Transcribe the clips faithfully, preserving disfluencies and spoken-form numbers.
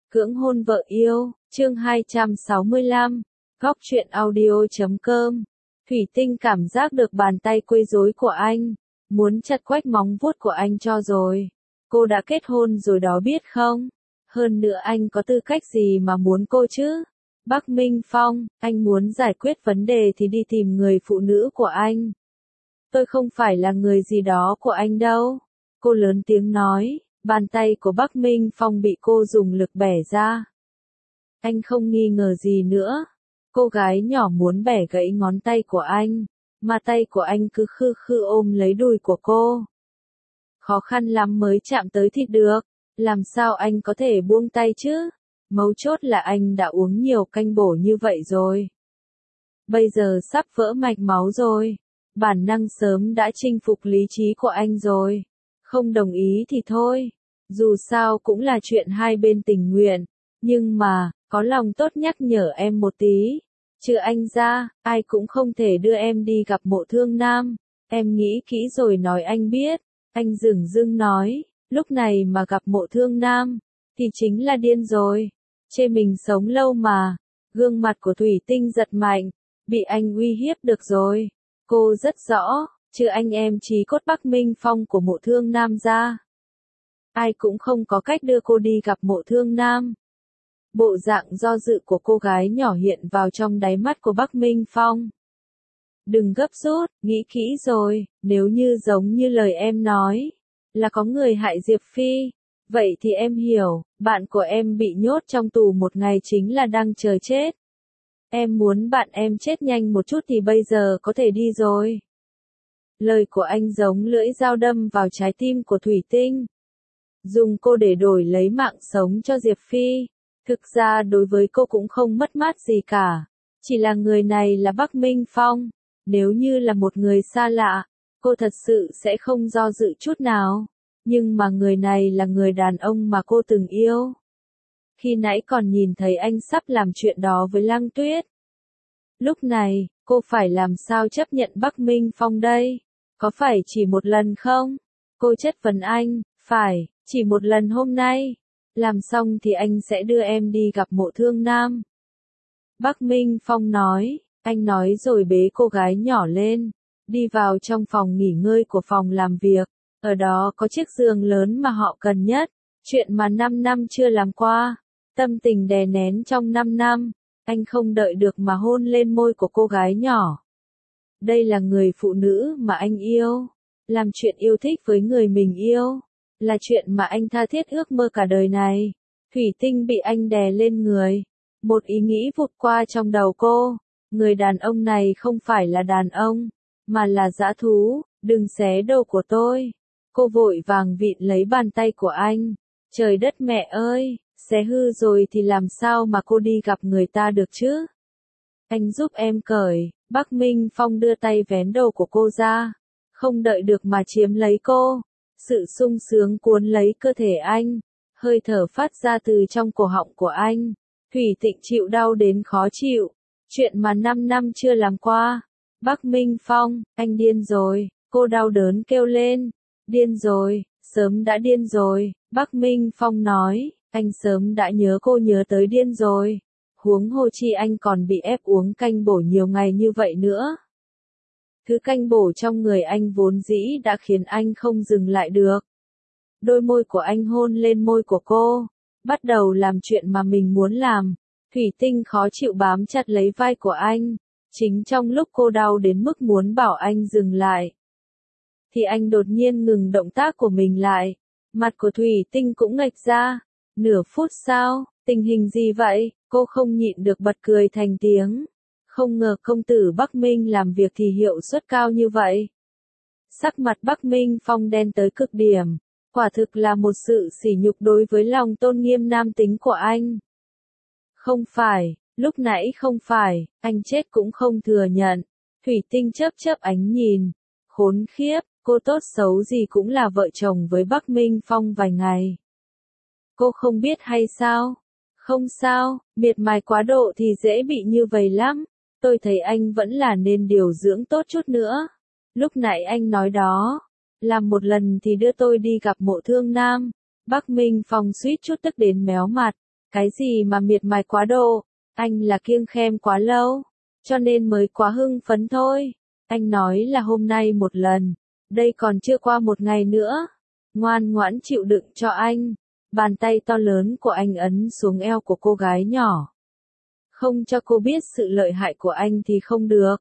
Cưỡng hôn vợ yêu, chương hai trăm sáu mươi lăm, góc truyện audio chấm com. Thủy Tinh cảm giác được bàn tay quấy rối của anh, muốn chặt quách móng vuốt của anh cho rồi. Cô đã kết hôn rồi đó biết không? Hơn nữa anh có tư cách gì mà muốn cô chứ? Bắc Minh Phong, anh muốn giải quyết vấn đề thì đi tìm người phụ nữ của anh. Tôi không phải là người gì đó của anh đâu. Cô lớn tiếng nói, bàn tay của Bắc Minh Phong bị cô dùng lực bẻ ra. Anh không nghi ngờ gì nữa. Cô gái nhỏ muốn bẻ gãy ngón tay của anh, mà tay của anh cứ khư khư ôm lấy đùi của cô. Khó khăn lắm mới chạm tới thịt được, làm sao anh có thể buông tay chứ? Mấu chốt là anh đã uống nhiều canh bổ như vậy rồi. Bây giờ sắp vỡ mạch máu rồi, bản năng sớm đã chinh phục lý trí của anh rồi. Không đồng ý thì thôi, dù sao cũng là chuyện hai bên tình nguyện, nhưng mà, có lòng tốt nhắc nhở em một tí. Trừ anh ra, ai cũng không thể đưa em đi gặp Mộ Thương Nam. Em nghĩ kỹ rồi nói anh biết. Anh dửng dưng nói, lúc này mà gặp Mộ Thương Nam, thì chính là điên rồi. Chê mình sống lâu mà. Gương mặt của Thủy Tinh giật mạnh, bị anh uy hiếp được rồi. Cô rất rõ, trừ anh em chí cốt Bắc Minh Phong của Mộ Thương Nam ra, ai cũng không có cách đưa cô đi gặp Mộ Thương Nam. Bộ dạng do dự của cô gái nhỏ hiện vào trong đáy mắt của Bắc Minh Phong. Đừng gấp rút, nghĩ kỹ rồi, nếu như giống như lời em nói, là có người hại Diệp Phi, vậy thì em hiểu, bạn của em bị nhốt trong tù một ngày chính là đang chờ chết. Em muốn bạn em chết nhanh một chút thì bây giờ có thể đi rồi. Lời của anh giống lưỡi dao đâm vào trái tim của Thủy Tinh. Dùng cô để đổi lấy mạng sống cho Diệp Phi. Thực ra đối với cô cũng không mất mát gì cả. Chỉ là người này là Bắc Minh Phong. Nếu như là một người xa lạ, cô thật sự sẽ không do dự chút nào. Nhưng mà người này là người đàn ông mà cô từng yêu. Khi nãy còn nhìn thấy anh sắp làm chuyện đó với Lăng Tuyết. Lúc này, cô phải làm sao chấp nhận Bắc Minh Phong đây? Có phải chỉ một lần không? Cô chất vấn anh, phải, chỉ một lần hôm nay. Làm xong thì anh sẽ đưa em đi gặp Mộ Thương Nam. Bắc Minh Phong nói, anh nói rồi bế cô gái nhỏ lên, đi vào trong phòng nghỉ ngơi của phòng làm việc. Ở đó có chiếc giường lớn mà họ cần nhất, chuyện mà năm năm chưa làm qua. Tâm tình đè nén trong năm năm, anh không đợi được mà hôn lên môi của cô gái nhỏ. Đây là người phụ nữ mà anh yêu, làm chuyện yêu thích với người mình yêu, là chuyện mà anh tha thiết ước mơ cả đời này. Thủy Tinh bị anh đè lên người, một ý nghĩ vụt qua trong đầu cô, người đàn ông này không phải là đàn ông, mà là dã thú, đừng xé đồ của tôi. Cô vội vàng vịn lấy bàn tay của anh, trời đất mẹ ơi, xé hư rồi thì làm sao mà cô đi gặp người ta được chứ? Anh giúp em cởi. Bắc Minh Phong đưa tay vén đầu của cô ra, không đợi được mà chiếm lấy cô. Sự sung sướng cuốn lấy cơ thể anh, hơi thở phát ra từ trong cổ họng của anh. Thủy Tịnh chịu đau đến khó chịu, chuyện mà năm năm chưa làm qua. Bắc Minh Phong, anh điên rồi, cô đau đớn kêu lên. Điên rồi, sớm đã điên rồi, Bắc Minh Phong nói, anh sớm đã nhớ cô nhớ tới điên rồi. Huống hồ chi anh còn bị ép uống canh bổ nhiều ngày như vậy nữa. Thứ canh bổ trong người anh vốn dĩ đã khiến anh không dừng lại được. Đôi môi của anh hôn lên môi của cô, bắt đầu làm chuyện mà mình muốn làm. Thủy Tinh khó chịu bám chặt lấy vai của anh, chính trong lúc cô đau đến mức muốn bảo anh dừng lại, thì anh đột nhiên ngừng động tác của mình lại. Mặt của Thủy Tinh cũng nghệch ra. Nửa phút sau, tình hình gì vậy? Cô không nhịn được bật cười thành tiếng. Không ngờ công tử Bắc Minh làm việc thì hiệu suất cao như vậy. Sắc mặt Bắc Minh Phong đen tới cực điểm. Quả thực là một sự sỉ nhục đối với lòng tôn nghiêm nam tính của anh. Không phải, lúc nãy không phải, anh chết cũng không thừa nhận. Thủy Tinh chớp chớp ánh nhìn. Khốn khiếp, cô tốt xấu gì cũng là vợ chồng với Bắc Minh Phong vài ngày. Cô không biết hay sao? Không sao, miệt mài quá độ thì dễ bị như vậy lắm. Tôi thấy anh vẫn là nên điều dưỡng tốt chút nữa. Lúc nãy anh nói đó, làm một lần thì đưa tôi đi gặp Mộ Thương Nam. Bắc Minh Phong suýt chút tức đến méo mặt. Cái gì mà miệt mài quá độ, anh là kiêng khem quá lâu, cho nên mới quá hưng phấn thôi. Anh nói là hôm nay một lần, đây còn chưa qua một ngày nữa. Ngoan ngoãn chịu đựng cho anh. Bàn tay to lớn của anh ấn xuống eo của cô gái nhỏ. Không cho cô biết sự lợi hại của anh thì không được.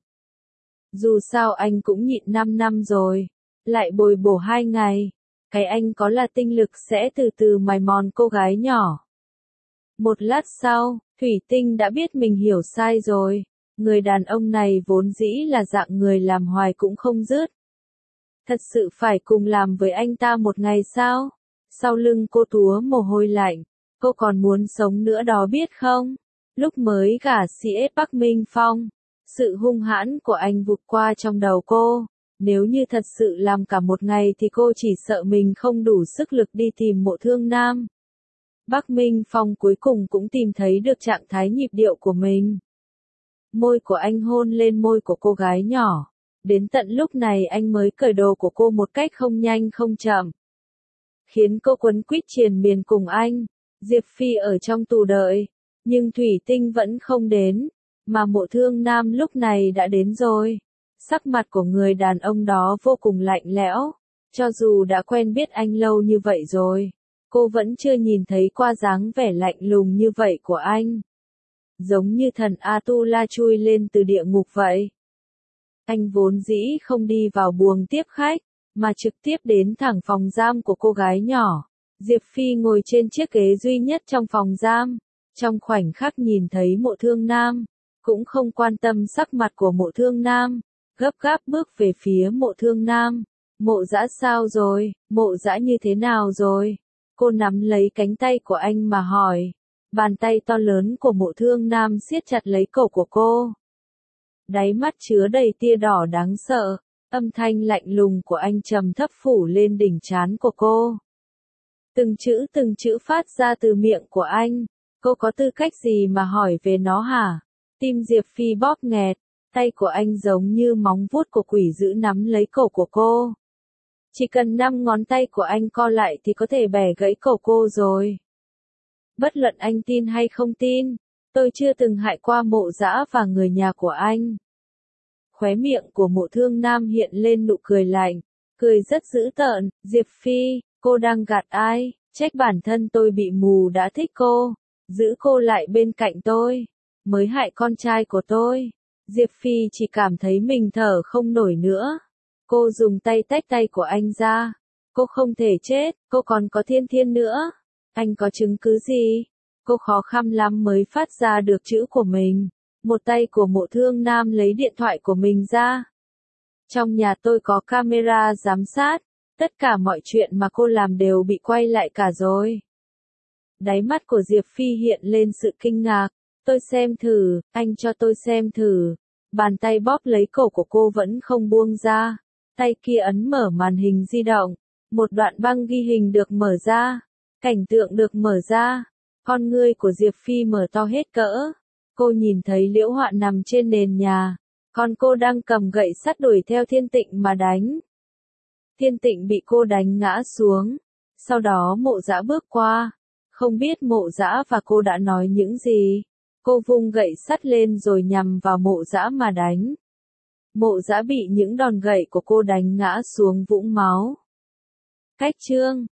Dù sao anh cũng nhịn năm năm rồi, lại bồi bổ hai ngày. Cái anh có là tinh lực sẽ từ từ mài mòn cô gái nhỏ. Một lát sau, Thủy Tinh đã biết mình hiểu sai rồi. Người đàn ông này vốn dĩ là dạng người làm hoài cũng không dứt. Thật sự phải cùng làm với anh ta một ngày sao? Sau lưng cô túa mồ hôi lạnh. Cô còn muốn sống nữa đó biết không? Lúc mới gả xê ét Bắc Minh Phong, sự hung hãn của anh vụt qua trong đầu cô. Nếu như thật sự làm cả một ngày thì cô chỉ sợ mình không đủ sức lực đi tìm Mộ Thương Nam. Bắc Minh Phong cuối cùng cũng tìm thấy được trạng thái nhịp điệu của mình. Môi của anh hôn lên môi của cô gái nhỏ. Đến tận lúc này anh mới cởi đồ của cô một cách không nhanh không chậm. Khiến cô quấn quýt triền miên cùng anh. Diệp Phi ở trong tù đợi. Nhưng Thủy Tinh vẫn không đến. Mà Mộ Thương Nam lúc này đã đến rồi. Sắc mặt của người đàn ông đó vô cùng lạnh lẽo. Cho dù đã quen biết anh lâu như vậy rồi, cô vẫn chưa nhìn thấy qua dáng vẻ lạnh lùng như vậy của anh. Giống như thần Atula chui lên từ địa ngục vậy. Anh vốn dĩ không đi vào buồng tiếp khách, mà trực tiếp đến thẳng phòng giam của cô gái nhỏ. Diệp Phi ngồi trên chiếc ghế duy nhất trong phòng giam. Trong khoảnh khắc nhìn thấy Mộ Thương Nam, cũng không quan tâm sắc mặt của Mộ Thương Nam, gấp gáp bước về phía Mộ Thương Nam. Mộ Dã sao rồi, Mộ Dã như thế nào rồi? Cô nắm lấy cánh tay của anh mà hỏi. Bàn tay to lớn của Mộ Thương Nam siết chặt lấy cổ của cô. Đáy mắt chứa đầy tia đỏ đáng sợ, âm thanh lạnh lùng của anh trầm thấp phủ lên đỉnh trán của cô. Từng chữ từng chữ phát ra từ miệng của anh. Cô có tư cách gì mà hỏi về nó hả? Tim Diệp Phi bóp nghẹt, tay của anh giống như móng vuốt của quỷ dữ nắm lấy cổ của cô. Chỉ cần năm ngón tay của anh co lại thì có thể bẻ gãy cổ cô rồi. Bất luận anh tin hay không tin, tôi chưa từng hại qua Mộ Dã và người nhà của anh. Khóe miệng của Mộ Thương Nam hiện lên nụ cười lạnh, cười rất dữ tợn. Diệp Phi, cô đang gạt ai? Trách bản thân tôi bị mù đã thích cô, giữ cô lại bên cạnh tôi, mới hại con trai của tôi. Diệp Phi chỉ cảm thấy mình thở không nổi nữa. Cô dùng tay tách tay của anh ra. Cô không thể chết, cô còn có Thiên Thiên nữa. Anh có chứng cứ gì? Cô khó khăn lắm mới phát ra được chữ của mình. Một tay của Mộ Thương Nam lấy điện thoại của mình ra. Trong nhà tôi có camera giám sát. Tất cả mọi chuyện mà cô làm đều bị quay lại cả rồi. Đáy mắt của Diệp Phi hiện lên sự kinh ngạc. Tôi xem thử, anh cho tôi xem thử. Bàn tay bóp lấy cổ của cô vẫn không buông ra. Tay kia ấn mở màn hình di động. Một đoạn băng ghi hình được mở ra. Cảnh tượng được mở ra. Con ngươi của Diệp Phi mở to hết cỡ. Cô nhìn thấy Liễu Họa nằm trên nền nhà. Còn cô đang cầm gậy sắt đuổi theo Thiên Tịnh mà đánh. Thiên Tịnh bị cô đánh ngã xuống. Sau đó Mộ Dã bước qua. Không biết Mộ Dã và cô đã nói những gì. Cô vung gậy sắt lên rồi nhằm vào Mộ Dã mà đánh. Mộ Dã bị những đòn gậy của cô đánh ngã xuống vũng máu. Cách chương